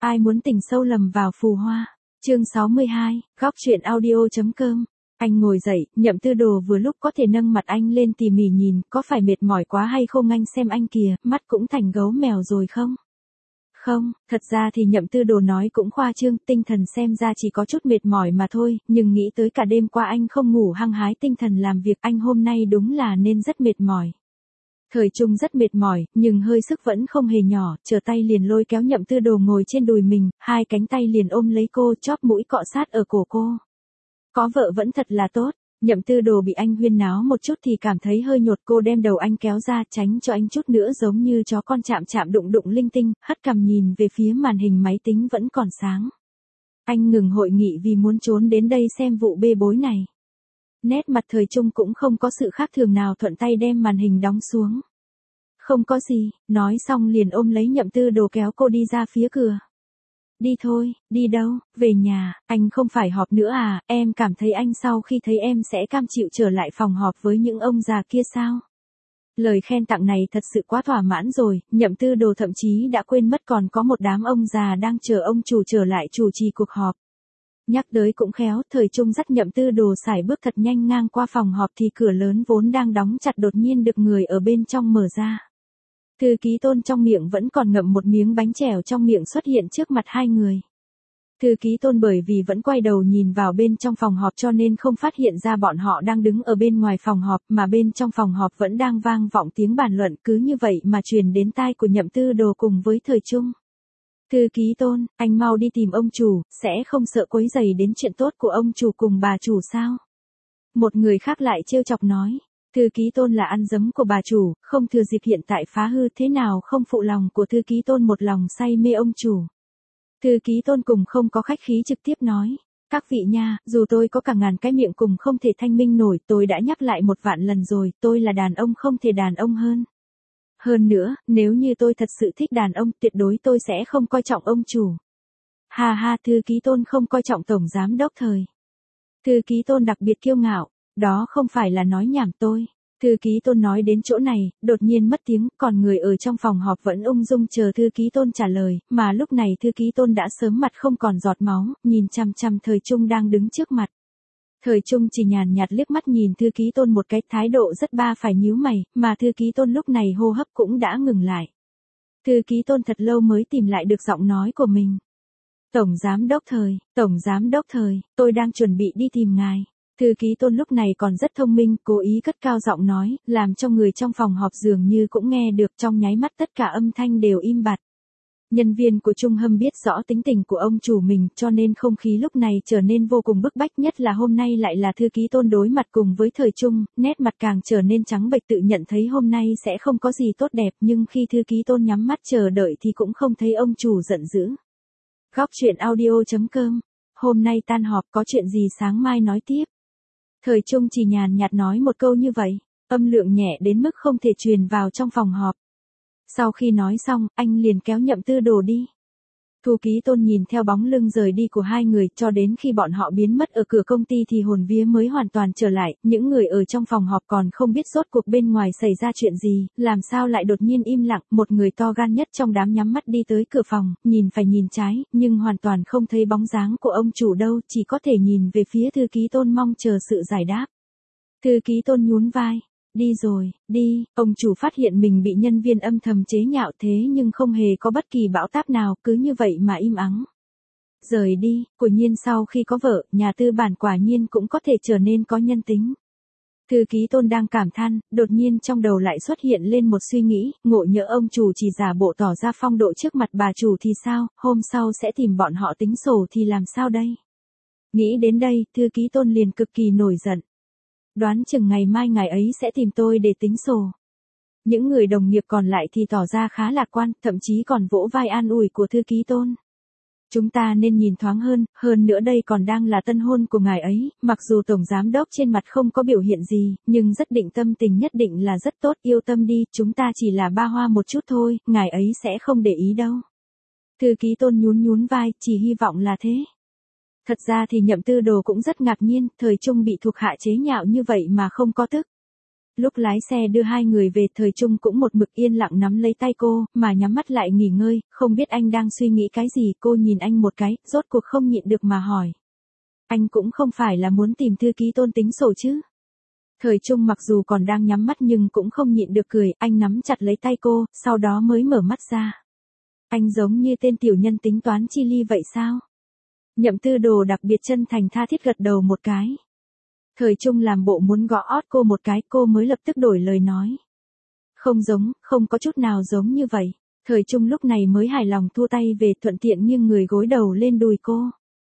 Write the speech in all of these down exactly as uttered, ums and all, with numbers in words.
Ai muốn tình sâu lầm vào phù hoa. Chương sáu mươi hai, góc truyện audio.com. Anh ngồi dậy, Nhậm Tư Đồ vừa lúc có thể nâng mặt anh lên tỉ mỉ nhìn, có phải mệt mỏi quá hay không anh xem anh kìa, mắt cũng thành gấu mèo rồi không? Không, thật ra thì Nhậm Tư Đồ nói cũng khoa trương, tinh thần xem ra chỉ có chút mệt mỏi mà thôi, nhưng nghĩ tới cả đêm qua anh không ngủ hăng hái tinh thần làm việc, anh hôm nay đúng là nên rất mệt mỏi. Thời Trung rất mệt mỏi, nhưng hơi sức vẫn không hề nhỏ, trở tay liền lôi kéo Nhậm Tư Đồ ngồi trên đùi mình, hai cánh tay liền ôm lấy cô, chóp mũi cọ sát ở cổ cô. Có vợ vẫn thật là tốt. Nhậm Tư Đồ bị anh huyên náo một chút thì cảm thấy hơi nhột, cô đem đầu anh kéo ra tránh cho anh chút nữa giống như chó con chạm chạm đụng đụng linh tinh, hất cằm nhìn về phía màn hình máy tính vẫn còn sáng. Anh ngừng hội nghị vì muốn trốn đến đây xem vụ bê bối này. Nét mặt Thời Trung cũng không có sự khác thường nào, thuận tay đem màn hình đóng xuống. Không có gì, nói xong liền ôm lấy Nhậm Tư Đồ kéo cô đi ra phía cửa. Đi thôi, đi đâu, về nhà, anh không phải họp nữa à, em cảm thấy anh sau khi thấy em sẽ cam chịu trở lại phòng họp với những ông già kia sao? Lời khen tặng này thật sự quá thỏa mãn rồi, Nhậm Tư Đồ thậm chí đã quên mất còn có một đám ông già đang chờ ông chủ trở lại chủ trì cuộc họp. Nhắc tới cũng khéo, Thời Trung dắt Nhậm Tư Đồ sải bước thật nhanh ngang qua phòng họp thì cửa lớn vốn đang đóng chặt đột nhiên được người ở bên trong mở ra. Thư ký Tôn trong miệng vẫn còn ngậm một miếng bánh chèo trong miệng xuất hiện trước mặt hai người. Thư ký Tôn bởi vì vẫn quay đầu nhìn vào bên trong phòng họp cho nên không phát hiện ra bọn họ đang đứng ở bên ngoài phòng họp, mà bên trong phòng họp vẫn đang vang vọng tiếng bàn luận, cứ như vậy mà truyền đến tai của Nhậm Tư Đồ cùng với Thời Trung. Thư ký Tôn, anh mau đi tìm ông chủ, sẽ không sợ quấy rầy đến chuyện tốt của ông chủ cùng bà chủ sao? Một người khác lại trêu chọc nói. Thư ký Tôn là ăn dấm của bà chủ, không thừa dịp hiện tại phá hư, thế nào không phụ lòng của Thư ký Tôn một lòng say mê ông chủ. Thư ký Tôn cùng không có khách khí trực tiếp nói. Các vị nha, dù tôi có cả ngàn cái miệng cùng không thể thanh minh nổi, tôi đã nhắc lại một vạn lần rồi, tôi là đàn ông không thể đàn ông hơn. Hơn nữa, nếu như tôi thật sự thích đàn ông, tuyệt đối tôi sẽ không coi trọng ông chủ. Ha ha, Thư ký Tôn không coi trọng tổng giám đốc Thời. Thư ký Tôn đặc biệt kiêu ngạo, đó không phải là nói nhảm tôi. Thư ký Tôn nói đến chỗ này, đột nhiên mất tiếng, còn người ở trong phòng họp vẫn ung dung chờ Thư ký Tôn trả lời, mà lúc này Thư ký Tôn đã sớm mặt không còn giọt máu, nhìn chằm chằm Thời Trung đang đứng trước mặt. Thời Trung chỉ nhàn nhạt liếc mắt nhìn Thư ký Tôn một cái, thái độ rất ba phải nhíu mày, mà Thư ký Tôn lúc này hô hấp cũng đã ngừng lại. Thư ký Tôn thật lâu mới tìm lại được giọng nói của mình. Tổng giám đốc Thời, tổng giám đốc Thời, tôi đang chuẩn bị đi tìm ngài. Thư ký Tôn lúc này còn rất thông minh, cố ý cất cao giọng nói, làm cho người trong phòng họp dường như cũng nghe được, trong nháy mắt tất cả âm thanh đều im bặt. Nhân viên của Trung Hâm biết rõ tính tình của ông chủ mình, cho nên không khí lúc này trở nên vô cùng bức bách, nhất là hôm nay lại là Thư ký Tôn đối mặt cùng với Thời Trung, nét mặt càng trở nên trắng bệch, tự nhận thấy hôm nay sẽ không có gì tốt đẹp, nhưng khi Thư ký Tôn nhắm mắt chờ đợi thì cũng không thấy ông chủ giận dữ. Góc truyện audio.com. Hôm nay tan họp có chuyện gì sáng mai nói tiếp. Thời Trung chỉ nhàn nhạt nói một câu như vậy, âm lượng nhẹ đến mức không thể truyền vào trong phòng họp. Sau khi nói xong, anh liền kéo Nhậm Tư Đồ đi. Thư ký Tôn nhìn theo bóng lưng rời đi của hai người, cho đến khi bọn họ biến mất ở cửa công ty thì hồn vía mới hoàn toàn trở lại, những người ở trong phòng họp còn không biết rốt cuộc bên ngoài xảy ra chuyện gì, làm sao lại đột nhiên im lặng, một người to gan nhất trong đám nhắm mắt đi tới cửa phòng, nhìn phải nhìn trái, nhưng hoàn toàn không thấy bóng dáng của ông chủ đâu, chỉ có thể nhìn về phía Thư ký Tôn mong chờ sự giải đáp. Thư ký Tôn nhún vai. Đi rồi, đi, ông chủ phát hiện mình bị nhân viên âm thầm chế nhạo thế nhưng không hề có bất kỳ bão táp nào, cứ như vậy mà im ắng. Rời đi, quả nhiên sau khi có vợ, nhà tư bản quả nhiên cũng có thể trở nên có nhân tính. Thư ký Tôn đang cảm than, đột nhiên trong đầu lại xuất hiện lên một suy nghĩ, ngộ nhỡ ông chủ chỉ giả bộ tỏ ra phong độ trước mặt bà chủ thì sao, hôm sau sẽ tìm bọn họ tính sổ thì làm sao đây? Nghĩ đến đây, Thư ký Tôn liền cực kỳ nổi giận. Đoán chừng ngày mai ngài ấy sẽ tìm tôi để tính sổ. Những người đồng nghiệp còn lại thì tỏ ra khá lạc quan, thậm chí còn vỗ vai an ủi của Thư ký Tôn. Chúng ta nên nhìn thoáng hơn, hơn nữa đây còn đang là tân hôn của ngài ấy, mặc dù tổng giám đốc trên mặt không có biểu hiện gì, nhưng rất định tâm tình nhất định là rất tốt, yêu tâm đi, chúng ta chỉ là ba hoa một chút thôi, ngài ấy sẽ không để ý đâu. Thư ký Tôn nhún nhún vai, chỉ hy vọng là thế. Thật ra thì Nhậm Tư Đồ cũng rất ngạc nhiên, Thời Trung bị thuộc hạ chế nhạo như vậy mà không có tức. Lúc lái xe đưa hai người về, Thời Trung cũng một mực yên lặng nắm lấy tay cô, mà nhắm mắt lại nghỉ ngơi, không biết anh đang suy nghĩ cái gì. Cô nhìn anh một cái, rốt cuộc không nhịn được mà hỏi. Anh cũng không phải là muốn tìm thư ký Tôn tính sổ chứ? Thời Trung mặc dù còn đang nhắm mắt nhưng cũng không nhịn được cười, anh nắm chặt lấy tay cô, sau đó mới mở mắt ra. Anh giống như tên tiểu nhân tính toán chi ly vậy sao? Nhậm Tư Đồ đặc biệt chân thành tha thiết gật đầu một cái. Thời Trung làm bộ muốn gõ ót cô một cái, cô mới lập tức đổi lời nói. Không giống, không có chút nào giống như vậy. Thời Trung lúc này mới hài lòng thua tay về, thuận tiện nghiêng người gối đầu lên đùi cô.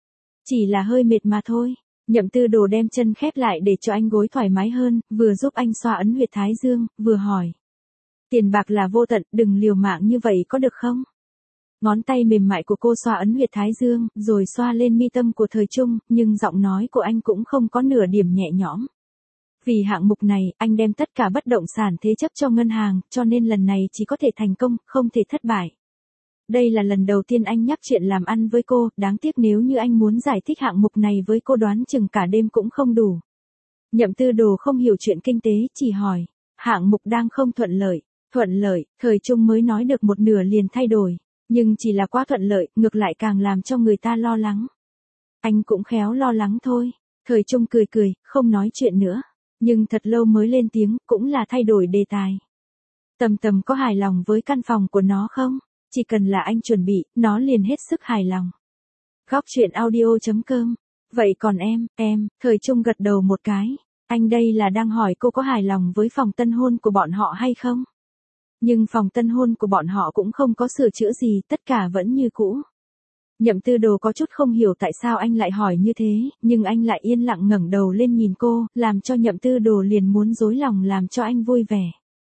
Chỉ là hơi mệt mà thôi. Nhậm Tư Đồ đem chân khép lại để cho anh gối thoải mái hơn, vừa giúp anh xoa ấn huyệt thái dương, vừa hỏi. Tiền bạc là vô tận, đừng liều mạng như vậy có được không? Ngón tay mềm mại của cô xoa ấn huyệt thái dương, rồi xoa lên mi tâm của Thời Trung, nhưng giọng nói của anh cũng không có nửa điểm nhẹ nhõm. Vì hạng mục này, anh đem tất cả bất động sản thế chấp cho ngân hàng, cho nên lần này chỉ có thể thành công, không thể thất bại. Đây là lần đầu tiên anh nhắc chuyện làm ăn với cô, đáng tiếc nếu như anh muốn giải thích hạng mục này với cô đoán chừng cả đêm cũng không đủ. Nhậm Tư Đồ không hiểu chuyện kinh tế, chỉ hỏi, hạng mục đang không thuận lợi. Thuận lợi, Thời Trung mới nói được một nửa liền thay đổi. Nhưng chỉ là quá thuận lợi, ngược lại càng làm cho người ta lo lắng. Anh cũng khéo lo lắng thôi. Thời Trung cười cười, không nói chuyện nữa. Nhưng thật lâu mới lên tiếng, cũng là thay đổi đề tài. Tầm Tầm có hài lòng với căn phòng của nó không? Chỉ cần là anh chuẩn bị, nó liền hết sức hài lòng. Góc truyện audio chấm com. Vậy còn em, em, Thời Trung gật đầu một cái. Anh đây là đang hỏi cô có hài lòng với phòng tân hôn của bọn họ hay không? Nhưng phòng tân hôn của bọn họ cũng không có sửa chữa gì, tất cả vẫn như cũ. Nhậm Tư Đồ có chút không hiểu tại sao anh lại hỏi như thế, nhưng anh lại yên lặng ngẩng đầu lên nhìn cô, làm cho Nhậm Tư Đồ liền muốn dối lòng làm cho anh vui vẻ.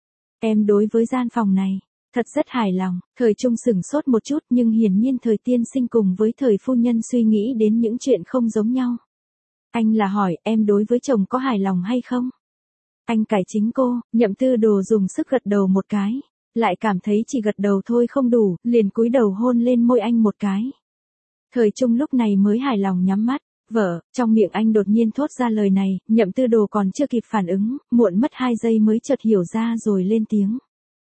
Em đối với gian phòng này, thật rất hài lòng. Thời Trung sửng sốt một chút, nhưng hiển nhiên Thời tiên sinh cùng với Thời phu nhân suy nghĩ đến những chuyện không giống nhau. Anh là hỏi em đối với chồng có hài lòng hay không? Anh cải chính cô. Nhậm Tư Đồ dùng sức gật đầu một cái, lại cảm thấy chỉ gật đầu thôi không đủ, liền cúi đầu hôn lên môi anh một cái. Thời Trung lúc này mới hài lòng nhắm mắt. Vợ, trong miệng anh đột nhiên thốt ra lời này, Nhậm Tư Đồ còn chưa kịp phản ứng, muộn mất hai giây mới chợt hiểu ra rồi lên tiếng.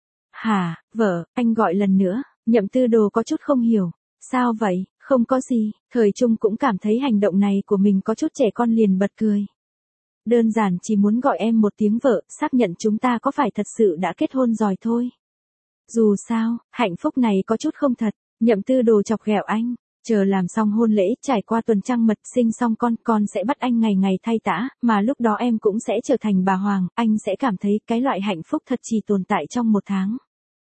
Hả, vợ, anh gọi lần nữa. Nhậm Tư Đồ có chút không hiểu. Sao vậy? Không có gì. Thời Trung cũng cảm thấy hành động này của mình có chút trẻ con liền bật cười. Đơn giản chỉ muốn gọi em một tiếng vợ, xác nhận chúng ta có phải thật sự đã kết hôn rồi thôi. Dù sao, hạnh phúc này có chút không thật. Nhậm Tư Đồ chọc ghẹo anh. Chờ làm xong hôn lễ, trải qua tuần trăng mật, sinh xong con, con sẽ bắt anh ngày ngày thay tã, mà lúc đó em cũng sẽ trở thành bà Hoàng, anh sẽ cảm thấy cái loại hạnh phúc thật chỉ tồn tại trong một tháng.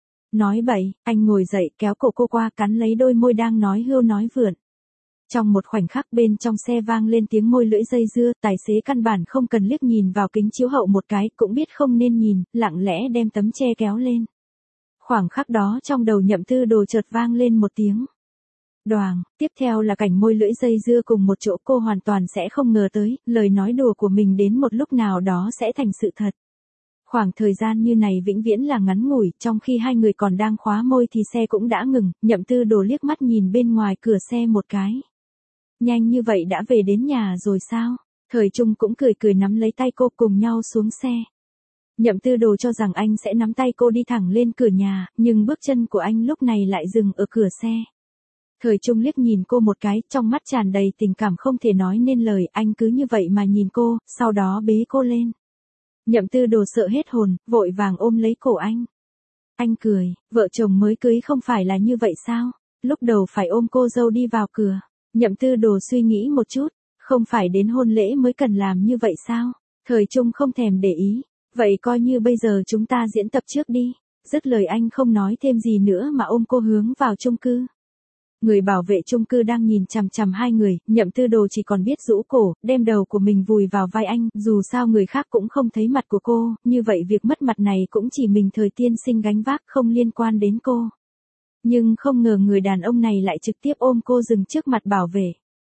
Nói bậy, anh ngồi dậy kéo cổ cô qua cắn lấy đôi môi đang nói hưu nói vượn. Trong một khoảnh khắc bên trong xe vang lên tiếng môi lưỡi dây dưa, tài xế căn bản không cần liếc nhìn vào kính chiếu hậu một cái, cũng biết không nên nhìn, lặng lẽ đem tấm che kéo lên. Khoảng khắc đó trong đầu Nhậm Tư Đồ chợt vang lên một tiếng. Đoàng, tiếp theo là cảnh môi lưỡi dây dưa cùng một chỗ, cô hoàn toàn sẽ không ngờ tới, lời nói đùa của mình đến một lúc nào đó sẽ thành sự thật. Khoảng thời gian như này vĩnh viễn là ngắn ngủi, trong khi hai người còn đang khóa môi thì xe cũng đã ngừng, Nhậm Tư Đồ liếc mắt nhìn bên ngoài cửa xe một cái. Nhanh như vậy đã về đến nhà rồi sao? Thời Trung cũng cười cười nắm lấy tay cô cùng nhau xuống xe. Nhậm Tư Đồ cho rằng anh sẽ nắm tay cô đi thẳng lên cửa nhà, nhưng bước chân của anh lúc này lại dừng ở cửa xe. Thời Trung liếc nhìn cô một cái, trong mắt tràn đầy tình cảm không thể nói nên lời, anh cứ như vậy mà nhìn cô, sau đó bế cô lên. Nhậm Tư Đồ sợ hết hồn, vội vàng ôm lấy cổ anh. Anh cười, vợ chồng mới cưới không phải là như vậy sao? Lúc đầu phải ôm cô dâu đi vào cửa. Nhậm Tư Đồ suy nghĩ một chút, không phải đến hôn lễ mới cần làm như vậy sao? Thời Trung không thèm để ý, vậy coi như bây giờ chúng ta diễn tập trước đi. Dứt lời anh không nói thêm gì nữa mà ôm cô hướng vào chung cư. Người bảo vệ chung cư đang nhìn chằm chằm hai người, Nhậm Tư Đồ chỉ còn biết rũ cổ, đem đầu của mình vùi vào vai anh, dù sao người khác cũng không thấy mặt của cô, như vậy việc mất mặt này cũng chỉ mình Thời tiên sinh gánh vác, không liên quan đến cô. Nhưng không ngờ người đàn ông này lại trực tiếp ôm cô dừng trước mặt bảo vệ.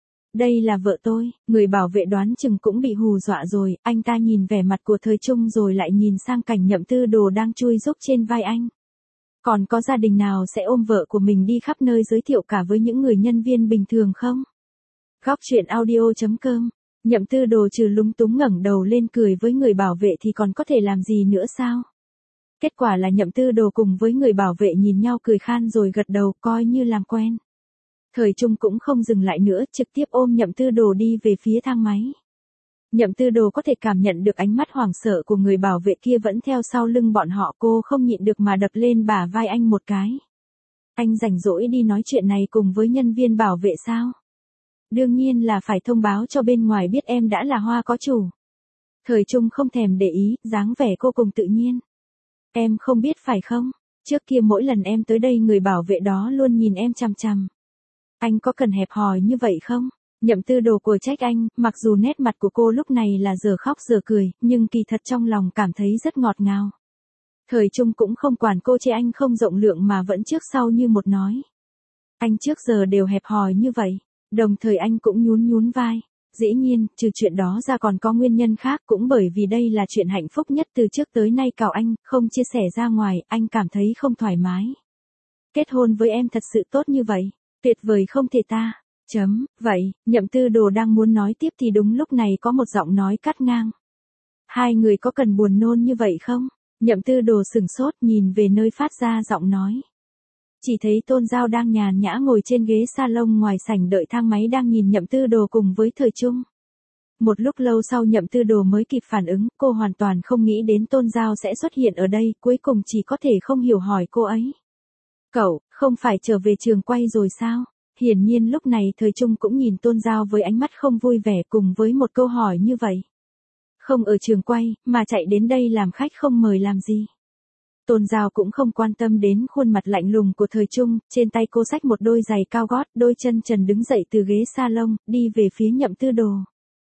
Đây là vợ tôi. Người bảo vệ đoán chừng cũng bị hù dọa rồi, anh ta nhìn vẻ mặt của Thời Trung rồi lại nhìn sang cảnh Nhậm Tư Đồ đang chui rúc trên vai anh. Còn có gia đình nào sẽ ôm vợ của mình đi khắp nơi giới thiệu cả với những người nhân viên bình thường không? Góc truyện audio chấm com Nhậm Tư Đồ trừ lúng túng ngẩng đầu lên cười với người bảo vệ thì còn có thể làm gì nữa sao? Kết quả là Nhậm Tư Đồ cùng với người bảo vệ nhìn nhau cười khan rồi gật đầu coi như làm quen. Thời Trung cũng không dừng lại nữa, trực tiếp ôm Nhậm Tư Đồ đi về phía thang máy. Nhậm Tư Đồ có thể cảm nhận được ánh mắt hoảng sợ của người bảo vệ kia vẫn theo sau lưng bọn họ, cô không nhịn được mà đập lên bả vai anh một cái. Anh rảnh rỗi đi nói chuyện này cùng với nhân viên bảo vệ sao? Đương nhiên là phải thông báo cho bên ngoài biết em đã là Hoa có chủ. Thời Trung không thèm để ý, dáng vẻ cô cùng tự nhiên. Em không biết phải không? Trước kia mỗi lần em tới đây người bảo vệ đó luôn nhìn em chằm chằm. Anh có cần hẹp hòi như vậy không? Nhậm Tư Đồ của trách anh, mặc dù nét mặt của cô lúc này là giờ khóc giờ cười, nhưng kỳ thật trong lòng cảm thấy rất ngọt ngào. Thời Trung cũng không quản cô chê anh không rộng lượng mà vẫn trước sau như một nói. Anh trước giờ đều hẹp hòi như vậy, đồng thời anh cũng nhún nhún vai. Dĩ nhiên, trừ chuyện đó ra còn có nguyên nhân khác, cũng bởi vì đây là chuyện hạnh phúc nhất từ trước tới nay cậu anh, không chia sẻ ra ngoài, anh cảm thấy không thoải mái. Kết hôn với em thật sự tốt như vậy, tuyệt vời không thể ta. Chấm, vậy, Nhậm Tư Đồ đang muốn nói tiếp thì đúng lúc này có một giọng nói cắt ngang. Hai người có cần buồn nôn như vậy không? Nhậm Tư Đồ sửng sốt nhìn về nơi phát ra giọng nói. Chỉ thấy Tôn Giao đang nhàn nhã ngồi trên ghế salon ngoài sảnh đợi thang máy đang nhìn Nhậm Tư Đồ cùng với Thời Trung. Một lúc lâu sau Nhậm Tư Đồ mới kịp phản ứng, cô hoàn toàn không nghĩ đến Tôn Giao sẽ xuất hiện ở đây, cuối cùng chỉ có thể không hiểu hỏi cô ấy. Cậu, không phải trở về trường quay rồi sao? Hiển nhiên lúc này Thời Trung cũng nhìn Tôn Giao với ánh mắt không vui vẻ cùng với một câu hỏi như vậy. Không ở trường quay, mà chạy đến đây làm khách không mời làm gì? Tôn Giao cũng không quan tâm đến khuôn mặt lạnh lùng của Thời Trung, trên tay cô xách một đôi giày cao gót, đôi chân trần đứng dậy từ ghế salon, đi về phía Nhậm Tư Đồ.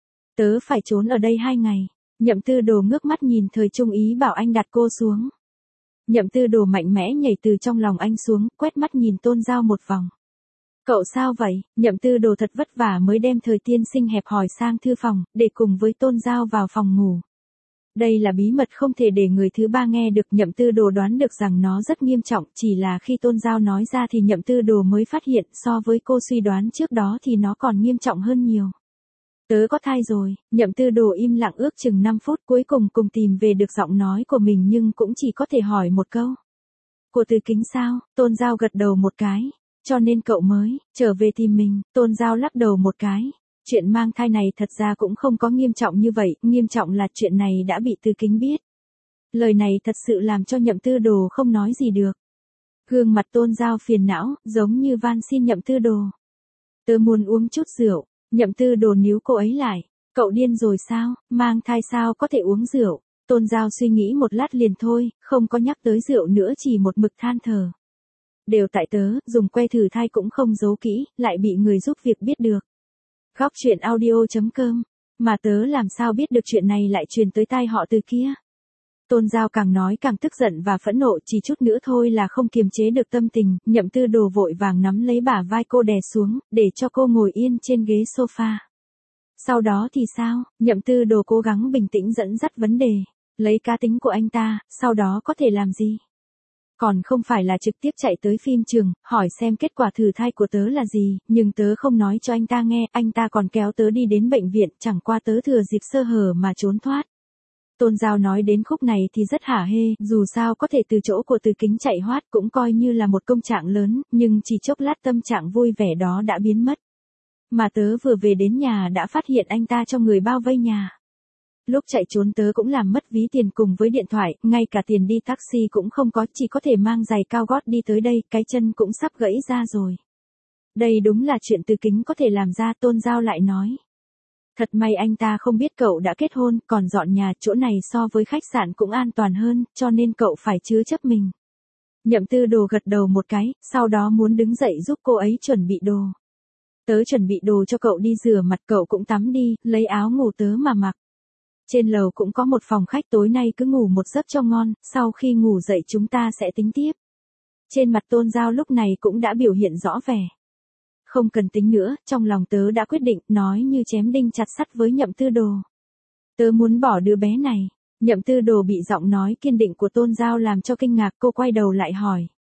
Tớ phải trốn ở đây hai ngày. Nhậm Tư Đồ ngước mắt nhìn Thời Trung ý bảo anh đặt cô xuống. Nhậm Tư Đồ mạnh mẽ nhảy từ trong lòng anh xuống, quét mắt nhìn Tôn Giao một vòng. Cậu sao vậy? Nhậm Tư Đồ thật vất vả mới đem Thời tiên sinh hẹp hòi sang thư phòng, để cùng với Tôn Giao vào phòng ngủ. Đây là bí mật không thể để người thứ ba nghe được. Nhậm Tư Đồ đoán được rằng nó rất nghiêm trọng, chỉ là khi Tôn Giao nói ra thì Nhậm Tư Đồ mới phát hiện so với cô suy đoán trước đó thì nó còn nghiêm trọng hơn nhiều. Tớ có thai rồi. Nhậm Tư Đồ im lặng ước chừng năm phút cuối cùng cùng tìm về được giọng nói của mình nhưng cũng chỉ có thể hỏi một câu. Của Từ Kính sao? Tôn Giao gật đầu một cái. Cho nên cậu mới trở về tìm mình. Tôn Giao lắc đầu một cái. Chuyện mang thai này thật ra cũng không có nghiêm trọng như vậy, nghiêm trọng là chuyện này đã bị Từ Kính biết. Lời này thật sự làm cho Nhậm Tư Đồ không nói gì được. Gương mặt Tôn Giao phiền não, giống như van xin Nhậm Tư Đồ. Tớ muốn uống chút rượu. Nhậm Tư Đồ níu cô ấy lại. Cậu điên rồi sao, mang thai sao có thể uống rượu? Tôn Giao suy nghĩ một lát liền thôi, không có nhắc tới rượu nữa, chỉ một mực than thở. Đều tại tớ, dùng que thử thai cũng không giấu kỹ, lại bị người giúp việc biết được. Góc truyện audio chấm com. Mà tớ làm sao biết được chuyện này lại truyền tới tai họ Từ kia? Tôn Giao càng nói càng tức giận và phẫn nộ, chỉ chút nữa thôi là không kiềm chế được tâm tình. Nhậm Tư Đồ vội vàng nắm lấy bả vai cô đè xuống, để cho cô ngồi yên trên ghế sofa. Sau đó thì sao? Nhậm Tư Đồ cố gắng bình tĩnh dẫn dắt vấn đề. Lấy cá tính của anh ta, sau đó có thể làm gì? Còn không phải là trực tiếp chạy tới phim trường, hỏi xem kết quả thử thai của tớ là gì, nhưng tớ không nói cho anh ta nghe, anh ta còn kéo tớ đi đến bệnh viện, chẳng qua tớ thừa dịp sơ hở mà trốn thoát. Tôn Giao nói đến khúc này thì rất hả hê, dù sao có thể từ chỗ của Từ Kính chạy thoát cũng coi như là một công trạng lớn, nhưng chỉ chốc lát tâm trạng vui vẻ đó đã biến mất. Mà tớ vừa về đến nhà đã phát hiện anh ta cho người bao vây nhà. Lúc chạy trốn tớ cũng làm mất ví tiền cùng với điện thoại, ngay cả tiền đi taxi cũng không có, chỉ có thể mang giày cao gót đi tới đây, cái chân cũng sắp gãy ra rồi. Đây đúng là chuyện Từ Kính có thể làm ra, Tôn Giao lại nói. Thật may anh ta không biết cậu đã kết hôn, còn dọn nhà, chỗ này so với khách sạn cũng an toàn hơn, cho nên cậu phải chứa chấp mình. Nhậm Tư Đồ gật đầu một cái, sau đó muốn đứng dậy giúp cô ấy chuẩn bị đồ. Tớ chuẩn bị đồ cho cậu đi rửa mặt, cậu cũng tắm đi, lấy áo ngủ tớ mà mặc. Trên lầu cũng có một phòng khách, tối nay cứ ngủ một giấc cho ngon, sau khi ngủ dậy chúng ta sẽ tính tiếp. Trên mặt Tôn Giao lúc này cũng đã biểu hiện rõ vẻ. Không cần tính nữa, trong lòng tớ đã quyết định, nói như chém đinh chặt sắt với Nhậm Tư Đồ. Tớ muốn bỏ đứa bé này. Nhậm Tư Đồ bị giọng nói kiên định của Tôn Giao làm cho kinh ngạc, cô quay đầu lại hỏi.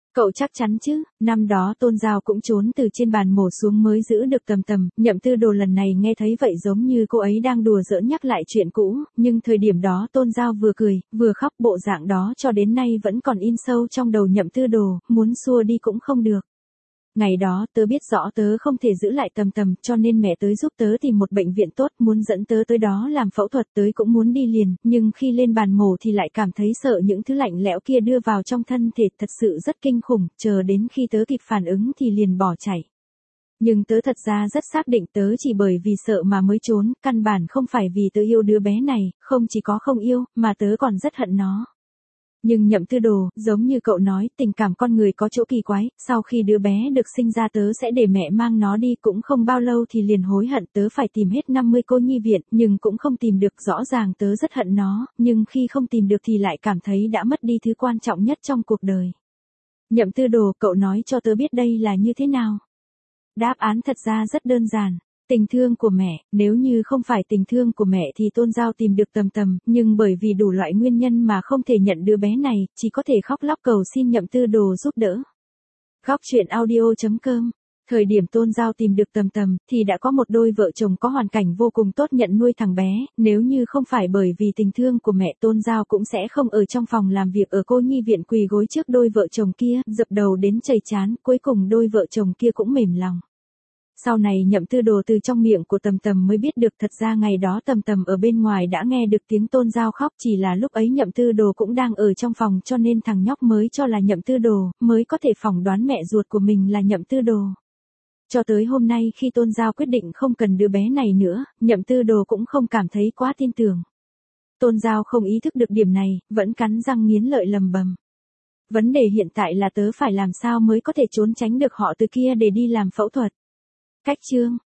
Cậu chắc chắn chứ, năm đó Tôn Giao cũng trốn từ trên bàn mổ xuống mới giữ được Tầm Tầm, Nhậm Tư Đồ lần này nghe thấy vậy giống như cô ấy đang đùa giỡn nhắc lại chuyện cũ, nhưng thời điểm đó Tôn Giao vừa cười, vừa khóc, bộ dạng đó cho đến nay vẫn còn in sâu trong đầu Nhậm Tư Đồ, muốn xua đi cũng không được. Ngày đó tớ biết rõ tớ không thể giữ lại Tầm Tầm, cho nên mẹ tớ giúp tớ tìm một bệnh viện tốt, muốn dẫn tớ tới đó làm phẫu thuật, tớ cũng muốn đi liền, nhưng khi lên bàn mổ thì lại cảm thấy sợ những thứ lạnh lẽo kia đưa vào trong thân thể, thật sự rất kinh khủng, chờ đến khi tớ kịp phản ứng thì liền bỏ chạy. Nhưng tớ thật ra rất xác định tớ chỉ bởi vì sợ mà mới trốn, căn bản không phải vì tớ yêu đứa bé này, không chỉ có không yêu, mà tớ còn rất hận nó. Nhưng Nhậm Tư Đồ, giống như cậu nói, tình cảm con người có chỗ kỳ quái, sau khi đứa bé được sinh ra tớ sẽ để mẹ mang nó đi, cũng không bao lâu thì liền hối hận, tớ phải tìm hết năm mươi cô nhi viện, nhưng cũng không tìm được, rõ ràng tớ rất hận nó, nhưng khi không tìm được thì lại cảm thấy đã mất đi thứ quan trọng nhất trong cuộc đời. Nhậm Tư Đồ, cậu nói cho tớ biết đây là như thế nào? Đáp án thật ra rất đơn giản. Tình thương của mẹ, nếu như không phải tình thương của mẹ thì Tôn Giao tìm được Tầm Tầm, nhưng bởi vì đủ loại nguyên nhân mà không thể nhận đứa bé này, chỉ có thể khóc lóc cầu xin Nhậm Tư Đồ giúp đỡ. Góc truyện audio chấm com. Thời điểm Tôn Giao tìm được Tầm Tầm, thì đã có một đôi vợ chồng có hoàn cảnh vô cùng tốt nhận nuôi thằng bé, nếu như không phải bởi vì tình thương của mẹ, Tôn Giao cũng sẽ không ở trong phòng làm việc ở cô nhi viện quỳ gối trước đôi vợ chồng kia, dập đầu đến chảy chán, cuối cùng đôi vợ chồng kia cũng mềm lòng. Sau này Nhậm Tư Đồ từ trong miệng của Tầm Tầm mới biết được thật ra ngày đó Tầm Tầm ở bên ngoài đã nghe được tiếng Tôn Giao khóc, chỉ là lúc ấy Nhậm Tư Đồ cũng đang ở trong phòng cho nên thằng nhóc mới cho là Nhậm Tư Đồ, mới có thể phỏng đoán mẹ ruột của mình là Nhậm Tư Đồ. Cho tới hôm nay khi Tôn Giao quyết định không cần đứa bé này nữa, Nhậm Tư Đồ cũng không cảm thấy quá tin tưởng. Tôn Giao không ý thức được điểm này, vẫn cắn răng nghiến lợi lầm bầm. Vấn đề hiện tại là tớ phải làm sao mới có thể trốn tránh được họ từ kia để đi làm phẫu thuật. Cách chương